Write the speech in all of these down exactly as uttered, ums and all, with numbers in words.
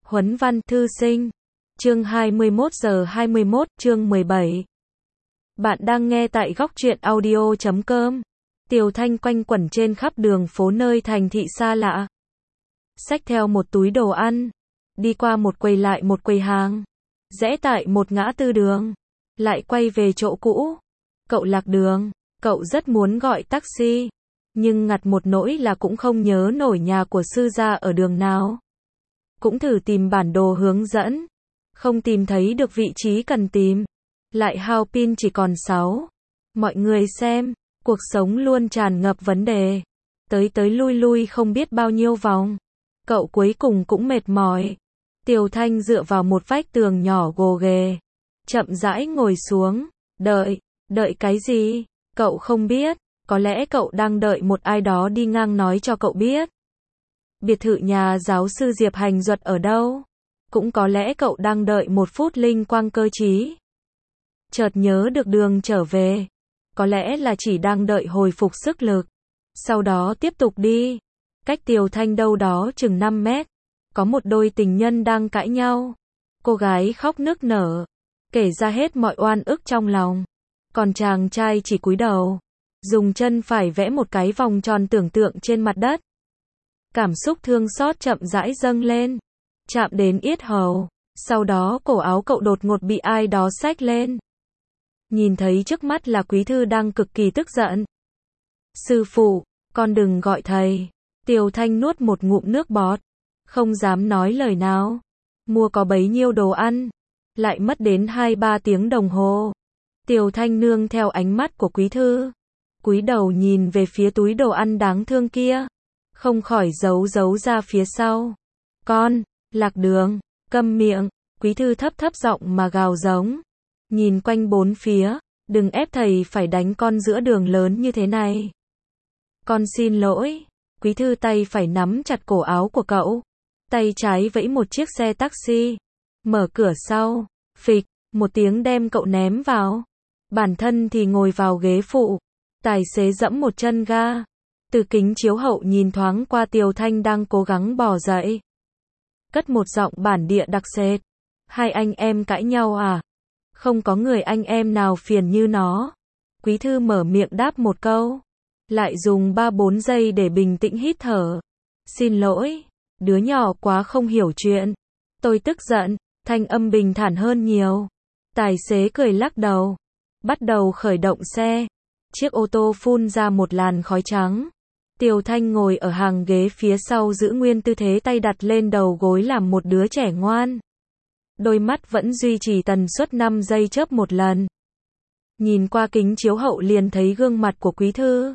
Huấn văn thư sinh. Chương hai mươi mốt giờ hai mươi mốt, chương mười bảy. Bạn đang nghe tại góc truyện audio chấm com. Tiều Thanh quanh quẩn trên khắp đường phố nơi thành thị xa lạ. Xách theo một túi đồ ăn. Đi qua một quầy lại một quầy hàng. Rẽ tại một ngã tư đường. Lại quay về chỗ cũ. Cậu lạc đường. Cậu rất muốn gọi taxi. Nhưng ngặt một nỗi là cũng không nhớ nổi nhà của sư gia ở đường nào. Cũng thử tìm bản đồ hướng dẫn. Không tìm thấy được vị trí cần tìm. Lại hao pin chỉ còn sáu. Mọi người xem, cuộc sống luôn tràn ngập vấn đề. Tới tới lui lui không biết bao nhiêu vòng. Cậu cuối cùng cũng mệt mỏi. Tiều Thanh dựa vào một vách tường nhỏ gồ ghề. Chậm rãi ngồi xuống. Đợi, đợi cái gì? Cậu không biết. Có lẽ cậu đang đợi một ai đó đi ngang nói cho cậu biết. Biệt thự nhà giáo sư Diệp Hành Duật ở đâu? Cũng có lẽ cậu đang đợi một phút linh quang cơ trí. Chợt nhớ được đường trở về. Có lẽ là chỉ đang đợi hồi phục sức lực. Sau đó tiếp tục đi. Cách Tiều Thanh đâu đó chừng năm mét. Có một đôi tình nhân đang cãi nhau. Cô gái khóc nức nở. Kể ra hết mọi oan ức trong lòng. Còn chàng trai chỉ cúi đầu. Dùng chân phải vẽ một cái vòng tròn tưởng tượng trên mặt đất. Cảm xúc thương xót chậm rãi dâng lên. Chạm đến yết hầu. Sau đó cổ áo cậu đột ngột bị ai đó xách lên. Nhìn thấy trước mắt là Quý Thư đang cực kỳ tức giận. Sư phụ, con đừng gọi thầy. Tiều Thanh nuốt một ngụm nước bọt. Không dám nói lời nào. Mua có bấy nhiêu đồ ăn. Lại mất đến hai ba tiếng đồng hồ. Tiều Thanh nương theo ánh mắt của Quý Thư. Cúi đầu nhìn về phía túi đồ ăn đáng thương kia. Không khỏi giấu giấu ra phía sau. Con, lạc đường, câm miệng. Quý Thư thấp thấp giọng mà gào giống. Nhìn quanh bốn phía. Đừng ép thầy phải đánh con giữa đường lớn như thế này. Con xin lỗi. Quý Thư tay phải nắm chặt cổ áo của cậu. Tay trái vẫy một chiếc xe taxi. Mở cửa sau. Phịch, một tiếng đem cậu ném vào. Bản thân thì ngồi vào ghế phụ. Tài xế dẫm một chân ga. Từ kính chiếu hậu nhìn thoáng qua Tiều Thanh đang cố gắng bò dậy. Cất một giọng bản địa đặc sệt. Hai anh em cãi nhau à? Không có người anh em nào phiền như nó. Quý Thư mở miệng đáp một câu. Lại dùng ba bốn giây để bình tĩnh hít thở. Xin lỗi, đứa nhỏ quá không hiểu chuyện. Tôi tức giận, thanh âm bình thản hơn nhiều. Tài xế cười lắc đầu. Bắt đầu khởi động xe. Chiếc ô tô phun ra một làn khói trắng. Tiều Thanh ngồi ở hàng ghế phía sau giữ nguyên tư thế tay đặt lên đầu gối làm một đứa trẻ ngoan. Đôi mắt vẫn duy trì tần suất năm giây chớp một lần. Nhìn qua kính chiếu hậu liền thấy gương mặt của Quý Thư.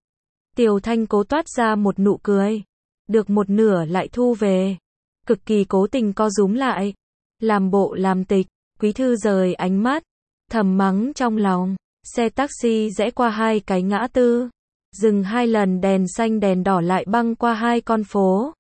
Tiều Thanh cố toát ra một nụ cười. Được một nửa lại thu về. Cực kỳ cố tình co rúm lại. Làm bộ làm tịch. Quý Thư rời ánh mắt. Thầm mắng trong lòng. Xe taxi rẽ qua hai cái ngã tư. Dừng hai lần đèn xanh đèn đỏ lại băng qua hai con phố.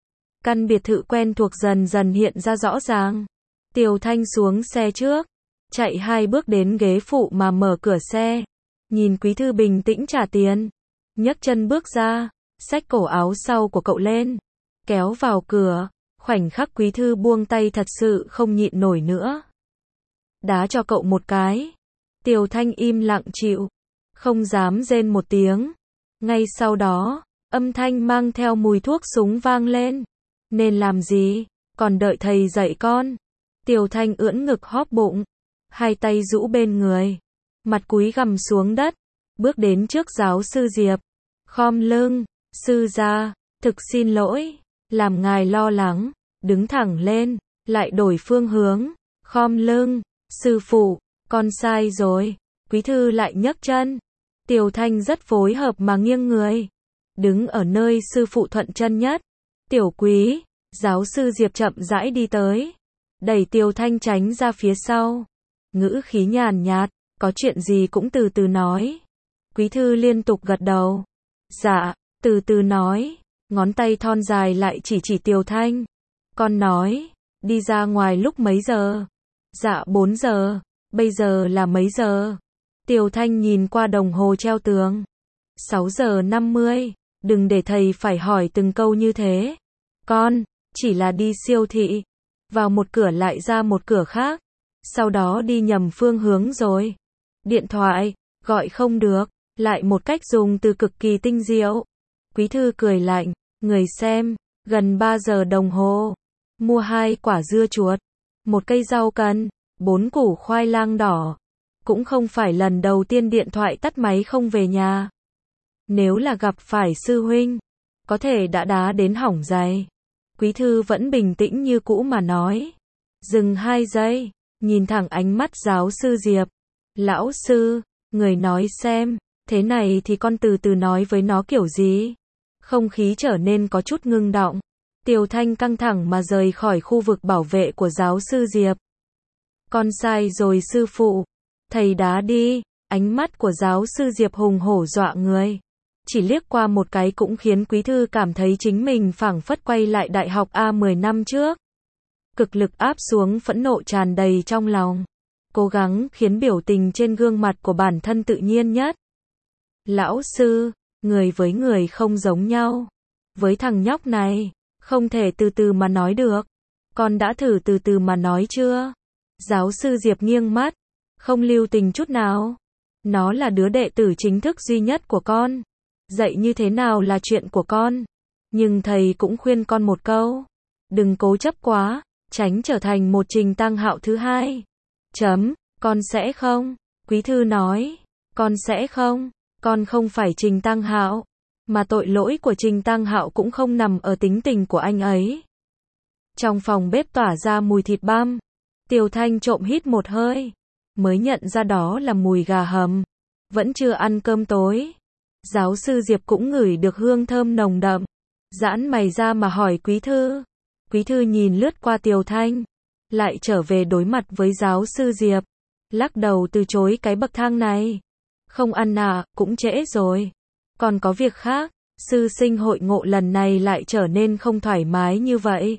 Căn biệt thự quen thuộc dần dần hiện ra rõ ràng. Tiều Thanh xuống xe trước. Chạy hai bước đến ghế phụ mà mở cửa xe. Nhìn Quý Thư bình tĩnh trả tiền. Nhấc chân bước ra. Xách cổ áo sau của cậu lên. Kéo vào cửa. Khoảnh khắc Quý Thư buông tay thật sự không nhịn nổi nữa. Đá cho cậu một cái. Tiều Thanh im lặng chịu. Không dám rên một tiếng. Ngay sau đó, âm thanh mang theo mùi thuốc súng vang lên. Nên làm gì? Còn đợi thầy dạy con. Tiều Thanh ưỡn ngực hóp bụng. Hai tay rũ bên người. Mặt cúi gằm xuống đất. Bước đến trước giáo sư Diệp. Khom lưng. Sư gia, thực xin lỗi. Làm ngài lo lắng. Đứng thẳng lên. Lại đổi phương hướng. Khom lưng. Sư phụ, con sai rồi. Quý Thư lại nhấc chân. Tiều Thanh rất phối hợp mà nghiêng người. Đứng ở nơi sư phụ thuận chân nhất. Tiểu Quý, giáo sư Diệp chậm rãi đi tới. Đẩy Tiều Thanh tránh ra phía sau. Ngữ khí nhàn nhạt, có chuyện gì cũng từ từ nói. Quý Thư liên tục gật đầu. Dạ, từ từ nói. Ngón tay thon dài lại chỉ chỉ Tiều Thanh. Con nói, đi ra ngoài lúc mấy giờ? Dạ bốn giờ. Bây giờ là mấy giờ? Tiều Thanh nhìn qua đồng hồ treo tường. sáu giờ năm mươi. Đừng để thầy phải hỏi từng câu như thế. Con, chỉ là đi siêu thị. vào một cửa lại ra một cửa khác, sau đó đi nhầm phương hướng rồi. Điện thoại, gọi không được, lại một cách dùng từ cực kỳ tinh diệu. Quý thư cười lạnh, người xem, gần ba giờ đồng hồ, mua hai quả dưa chuột, một cây rau cần, bốn củ khoai lang đỏ. Cũng không phải lần đầu tiên điện thoại tắt máy không về nhà. Nếu là gặp phải sư huynh, có thể đã đá đến hỏng giày. Quý thư vẫn bình tĩnh như cũ mà nói. Dừng hai giây, nhìn thẳng ánh mắt giáo sư Diệp. Lão sư, người nói xem, thế này thì con từ từ nói với nó kiểu gì? Không khí trở nên có chút ngưng động. Tiều Thanh căng thẳng mà rời khỏi khu vực bảo vệ của giáo sư Diệp. Con sai rồi sư phụ. Thầy đá đi. Ánh mắt của giáo sư Diệp hùng hổ dọa người. Chỉ liếc qua một cái cũng khiến quý thư cảm thấy chính mình phảng phất quay lại đại học A mười năm trước. Cực lực áp xuống phẫn nộ tràn đầy trong lòng. Cố gắng khiến biểu tình trên gương mặt của bản thân tự nhiên nhất. Lão sư, người với người không giống nhau. Với thằng nhóc này, không thể từ từ mà nói được. Con đã thử từ từ mà nói chưa? Giáo sư Diệp nghiêng mắt, không lưu tình chút nào. Nó là đứa đệ tử chính thức duy nhất của con. Dạy như thế nào là chuyện của con. Nhưng thầy cũng khuyên con một câu. Đừng cố chấp quá, tránh trở thành một Trình Tăng Hạo thứ hai. Chấm, con sẽ không. Quý thư nói, con sẽ không. Con không phải Trình Tăng Hạo. Mà tội lỗi của Trình Tăng Hạo cũng không nằm ở tính tình của anh ấy. Trong phòng bếp tỏa ra mùi thịt băm. Tiều Thanh trộm hít một hơi. Mới nhận ra đó là mùi gà hầm. Vẫn chưa ăn cơm tối. Giáo sư Diệp cũng ngửi được hương thơm nồng đậm. Giãn mày ra mà hỏi quý thư. Quý thư nhìn lướt qua Tiều Thanh. Lại trở về đối mặt với giáo sư Diệp. Lắc đầu từ chối cái bậc thang này. Không ăn à, cũng trễ rồi. Còn có việc khác. Sư sinh hội ngộ lần này lại trở nên không thoải mái như vậy.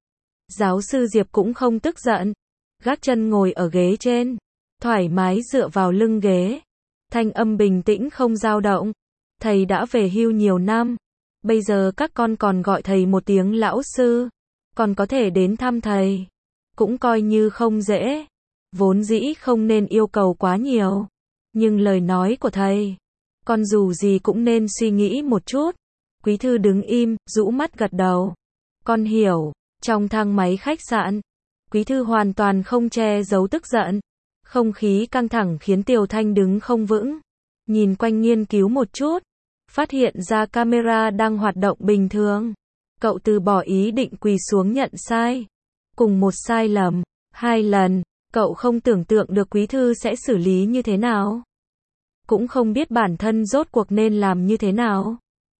Giáo sư Diệp cũng không tức giận. Gác chân ngồi ở ghế trên. Thoải mái dựa vào lưng ghế. Thanh âm bình tĩnh không dao động. Thầy đã về hưu nhiều năm. Bây giờ các con còn gọi thầy một tiếng lão sư. Còn có thể đến thăm thầy. Cũng coi như không dễ. Vốn dĩ không nên yêu cầu quá nhiều. Nhưng lời nói của thầy, con dù gì cũng nên suy nghĩ một chút. Quý thư đứng im, rũ mắt gật đầu. Con hiểu. Trong thang máy khách sạn, quý thư hoàn toàn không che giấu tức giận. Không khí căng thẳng khiến Tiều Thanh đứng không vững. Nhìn quanh nghiên cứu một chút. Phát hiện ra camera đang hoạt động bình thường. Cậu từ bỏ ý định quỳ xuống nhận sai. Cùng một sai lầm, hai lần, cậu không tưởng tượng được quý thư sẽ xử lý như thế nào. Cũng không biết bản thân rốt cuộc nên làm như thế nào.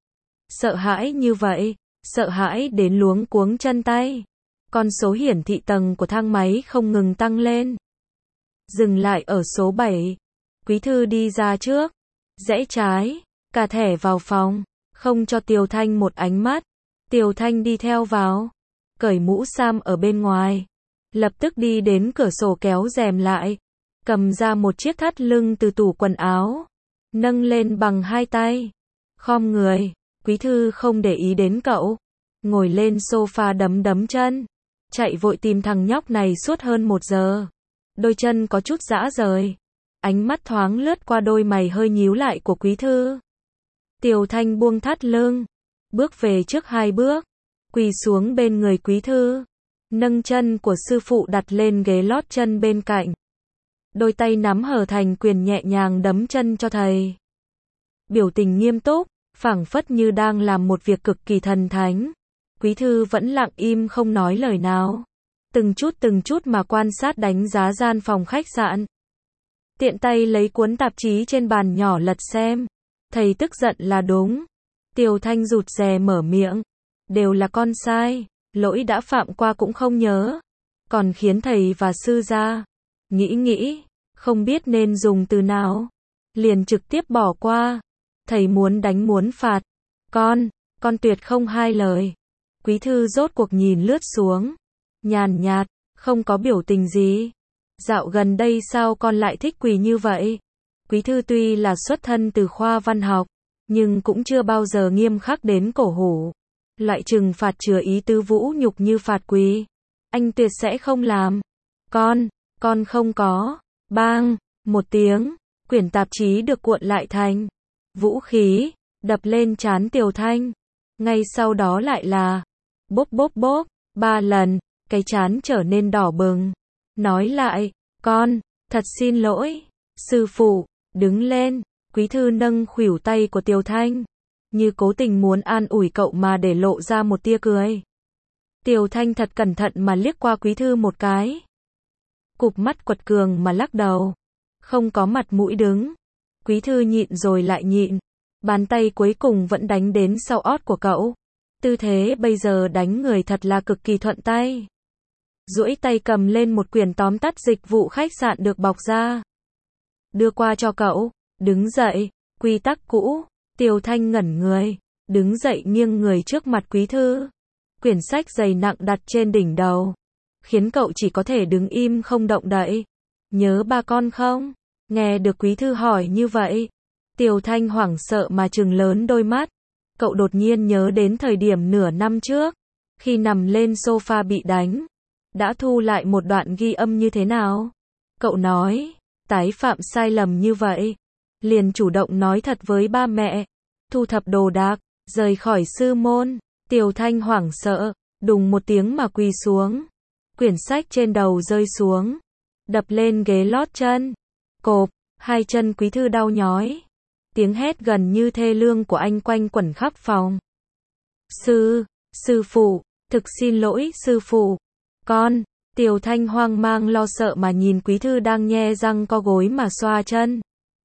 Sợ hãi như vậy, sợ hãi đến luống cuống chân tay. Con số hiển thị tầng của thang máy không ngừng tăng lên. Dừng lại ở số bảy. Quý thư đi ra trước. Rẽ trái, cà thẻ vào phòng. Không cho Tiều Thanh một ánh mắt. Tiều Thanh đi theo vào. Cởi mũ sam ở bên ngoài. Lập tức đi đến cửa sổ kéo rèm lại. Cầm ra một chiếc thắt lưng từ tủ quần áo. Nâng lên bằng hai tay. Khom người. Quý thư không để ý đến cậu. Ngồi lên sofa đấm đấm chân. Chạy vội tìm thằng nhóc này suốt hơn một giờ. Đôi chân có chút rã rời. Ánh mắt thoáng lướt qua đôi mày hơi nhíu lại của quý thư. Tiều Thanh buông thắt lưng. Bước về trước hai bước. Quỳ xuống bên người quý thư. Nâng chân của sư phụ đặt lên ghế lót chân bên cạnh. Đôi tay nắm hở thành quyền nhẹ nhàng đấm chân cho thầy. Biểu tình nghiêm túc, phảng phất như đang làm một việc cực kỳ thần thánh. Quý thư vẫn lặng im không nói lời nào. Từng chút từng chút mà quan sát đánh giá gian phòng khách sạn. Tiện tay lấy cuốn tạp chí trên bàn nhỏ lật xem. Thầy tức giận là đúng. Tiều Thanh rụt rè mở miệng. Đều là con sai. Lỗi đã phạm qua cũng không nhớ. Còn khiến thầy và sư ra. Nghĩ nghĩ. Không biết nên dùng từ nào. Liền trực tiếp bỏ qua. Thầy muốn đánh muốn phạt. Con. Con tuyệt không hai lời. Quý thư rốt cuộc nhìn lướt xuống. Nhàn nhạt. Không có biểu tình gì. Dạo gần đây sao con lại thích quỳ như vậy? Quý thư tuy là xuất thân từ khoa văn học. Nhưng cũng chưa bao giờ nghiêm khắc đến cổ hủ. Loại trừng phạt chừa ý tứ vũ nhục như phạt quỳ. anh tuyệt sẽ không làm. Con, con không có. Bang, một tiếng, quyển tạp chí được cuộn lại thành vũ khí, đập lên trán Tiều Thanh. Ngay sau đó lại là bốp bốp bốp, ba lần, cái trán trở nên đỏ bừng. Nói lại, con, thật xin lỗi, sư phụ, đứng lên, Quý Thư nâng khuỷu tay của Tiều Thanh, như cố tình muốn an ủi cậu mà để lộ ra một tia cười. Tiều Thanh thật cẩn thận mà liếc qua Quý Thư một cái. Cụp mắt quật cường mà lắc đầu. Không có mặt mũi đứng. Quý Thư nhịn rồi lại nhịn. Bàn tay cuối cùng vẫn đánh đến sau ót của cậu. Tư thế bây giờ đánh người thật là cực kỳ thuận tay. Duỗi tay cầm lên một quyển tóm tắt dịch vụ khách sạn được bọc ra. Đưa qua cho cậu. Đứng dậy. Quy tắc cũ. Tiều Thanh ngẩn người. Đứng dậy nghiêng người trước mặt Quý Thư. Quyển sách dày nặng đặt trên đỉnh đầu. Khiến cậu chỉ có thể đứng im không động đậy. Nhớ ba con không? Nghe được Quý Thư hỏi như vậy. Tiều Thanh hoảng sợ mà trừng lớn đôi mắt. Cậu đột nhiên nhớ đến thời điểm nửa năm trước. Khi nằm lên sofa bị đánh. Đã thu lại một đoạn ghi âm như thế nào? Cậu nói. Tái phạm sai lầm như vậy. Liền chủ động nói thật với ba mẹ. Thu thập đồ đạc. Rời khỏi sư môn. Tiều Thanh hoảng sợ. Đùng một tiếng mà quỳ xuống. Quyển sách trên đầu rơi xuống. Đập lên ghế lót chân. Cộp. Hai chân Quý Thư đau nhói. Tiếng hét gần như thê lương của anh quanh quẩn khắp phòng. Sư, sư phụ, thực xin lỗi sư phụ. Con, Tiều Thanh hoang mang lo sợ mà nhìn Quý Thư đang nhe răng co gối mà xoa chân.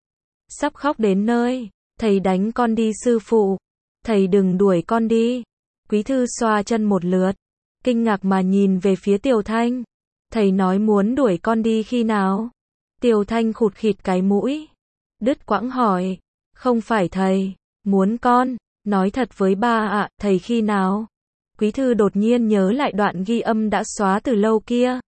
Sắp khóc đến nơi. Thầy đánh con đi sư phụ. Thầy đừng đuổi con đi. Quý Thư xoa chân một lượt. Kinh ngạc mà nhìn về phía Tiều Thanh. Thầy nói muốn đuổi con đi khi nào? Tiều Thanh khụt khịt cái mũi. Đứt quãng hỏi. Không phải thầy. Muốn con. Nói thật với ba ạ, à, thầy khi nào? Quý Thư đột nhiên nhớ lại đoạn ghi âm đã xóa từ lâu kia.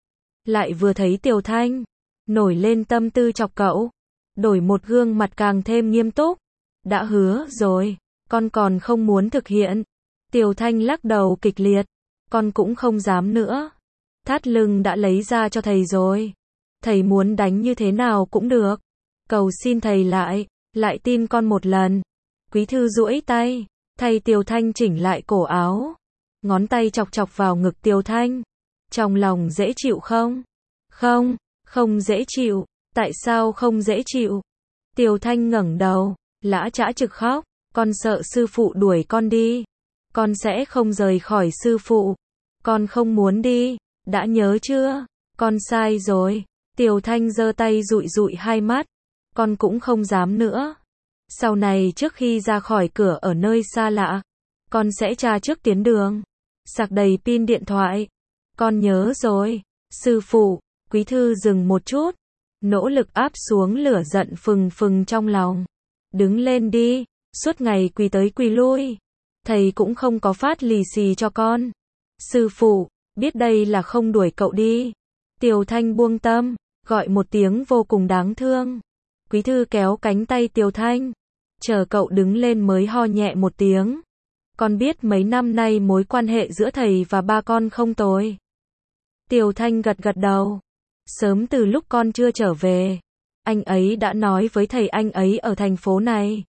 Lại vừa thấy Tiều Thanh. Nổi lên tâm tư chọc cậu. Đổi một gương mặt càng thêm nghiêm túc. Đã hứa rồi. Con còn không muốn thực hiện. Tiều Thanh lắc đầu kịch liệt. Con cũng không dám nữa. Thắt lưng đã lấy ra cho thầy rồi. Thầy muốn đánh như thế nào cũng được. Cầu xin thầy lại, lại tin con một lần. Quý Thư duỗi tay, thay Tiều Thanh chỉnh lại cổ áo. Ngón tay chọc chọc vào ngực Tiều Thanh. Trong lòng dễ chịu không? Không, không dễ chịu. Tại sao không dễ chịu? Tiều Thanh ngẩng đầu, lã chã trực khóc. Con sợ sư phụ đuổi con đi. Con sẽ không rời khỏi sư phụ. Con không muốn đi. Đã nhớ chưa? Con sai rồi. Tiều Thanh giơ tay dụi dụi hai mắt. Con cũng không dám nữa. Sau này trước khi ra khỏi cửa ở nơi xa lạ, con sẽ tra trước tiến đường. Sạc đầy pin điện thoại. Con nhớ rồi. Sư phụ. Quý Thư dừng một chút. Nỗ lực áp xuống lửa giận phừng phừng trong lòng. Đứng lên đi. Suốt ngày quỳ tới quỳ lui. Thầy cũng không có phát lì xì cho con. Sư phụ. Biết đây là không đuổi cậu đi. Tiều Thanh buông tâm. Gọi một tiếng vô cùng đáng thương. Quý Thư kéo cánh tay Tiều Thanh. Chờ cậu đứng lên mới ho nhẹ một tiếng. Con biết mấy năm nay mối quan hệ giữa thầy và ba con không tồi. Tiều Thanh gật gật đầu. Sớm từ lúc con chưa trở về, anh ấy đã nói với thầy anh ấy ở thành phố này.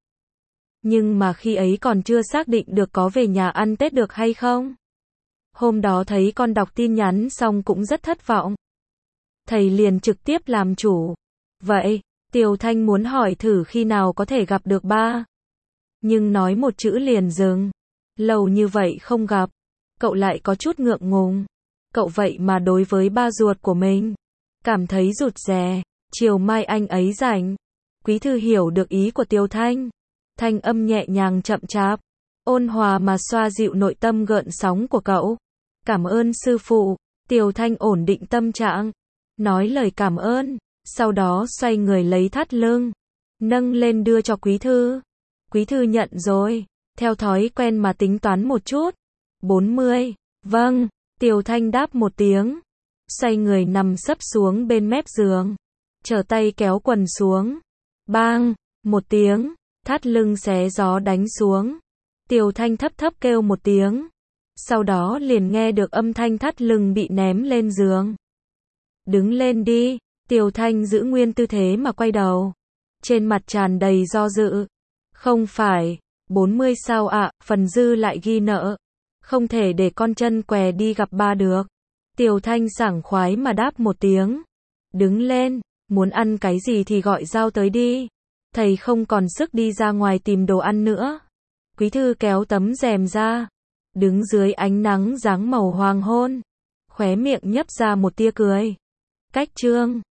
Nhưng mà khi ấy còn chưa xác định được có về nhà ăn Tết được hay không. Hôm đó thấy con đọc tin nhắn xong cũng rất thất vọng. Thầy liền trực tiếp làm chủ. Vậy, Tiều Thanh muốn hỏi thử khi nào có thể gặp được ba. Nhưng nói một chữ liền dừng. Lâu như vậy không gặp. Cậu lại có chút ngượng ngùng. Cậu vậy mà đối với ba ruột của mình cảm thấy rụt rè. Chiều mai anh ấy rảnh. Quý Thư hiểu được ý của Tiều Thanh. Thanh âm nhẹ nhàng chậm chạp, ôn hòa mà xoa dịu nội tâm gợn sóng của cậu. Cảm ơn sư phụ. Tiều Thanh ổn định tâm trạng, nói lời cảm ơn, sau đó xoay người lấy thắt lưng, nâng lên đưa cho Quý Thư. Quý Thư nhận rồi, theo thói quen mà tính toán một chút. bốn mươi. Vâng, Tiều Thanh đáp một tiếng, xoay người nằm sấp xuống bên mép giường, trở tay kéo quần xuống. Bang, một tiếng, thắt lưng xé gió đánh xuống. Tiều Thanh thấp thấp kêu một tiếng. Sau đó liền nghe được âm thanh thắt lưng bị ném lên giường. Đứng lên đi, Tiểu Thanh giữ nguyên tư thế mà quay đầu. Trên mặt tràn đầy do dự. Không phải, bốn mươi sao ạ, phần dư lại ghi nợ. Không thể để con chân què đi gặp ba được. Tiểu Thanh sảng khoái mà đáp một tiếng. Đứng lên, muốn ăn cái gì thì gọi Giao tới đi. Thầy không còn sức đi ra ngoài tìm đồ ăn nữa. Quý thư kéo tấm rèm ra. Đứng dưới ánh nắng dáng màu hoàng hôn. Khóe miệng nhấp ra một tia cười. Cách chương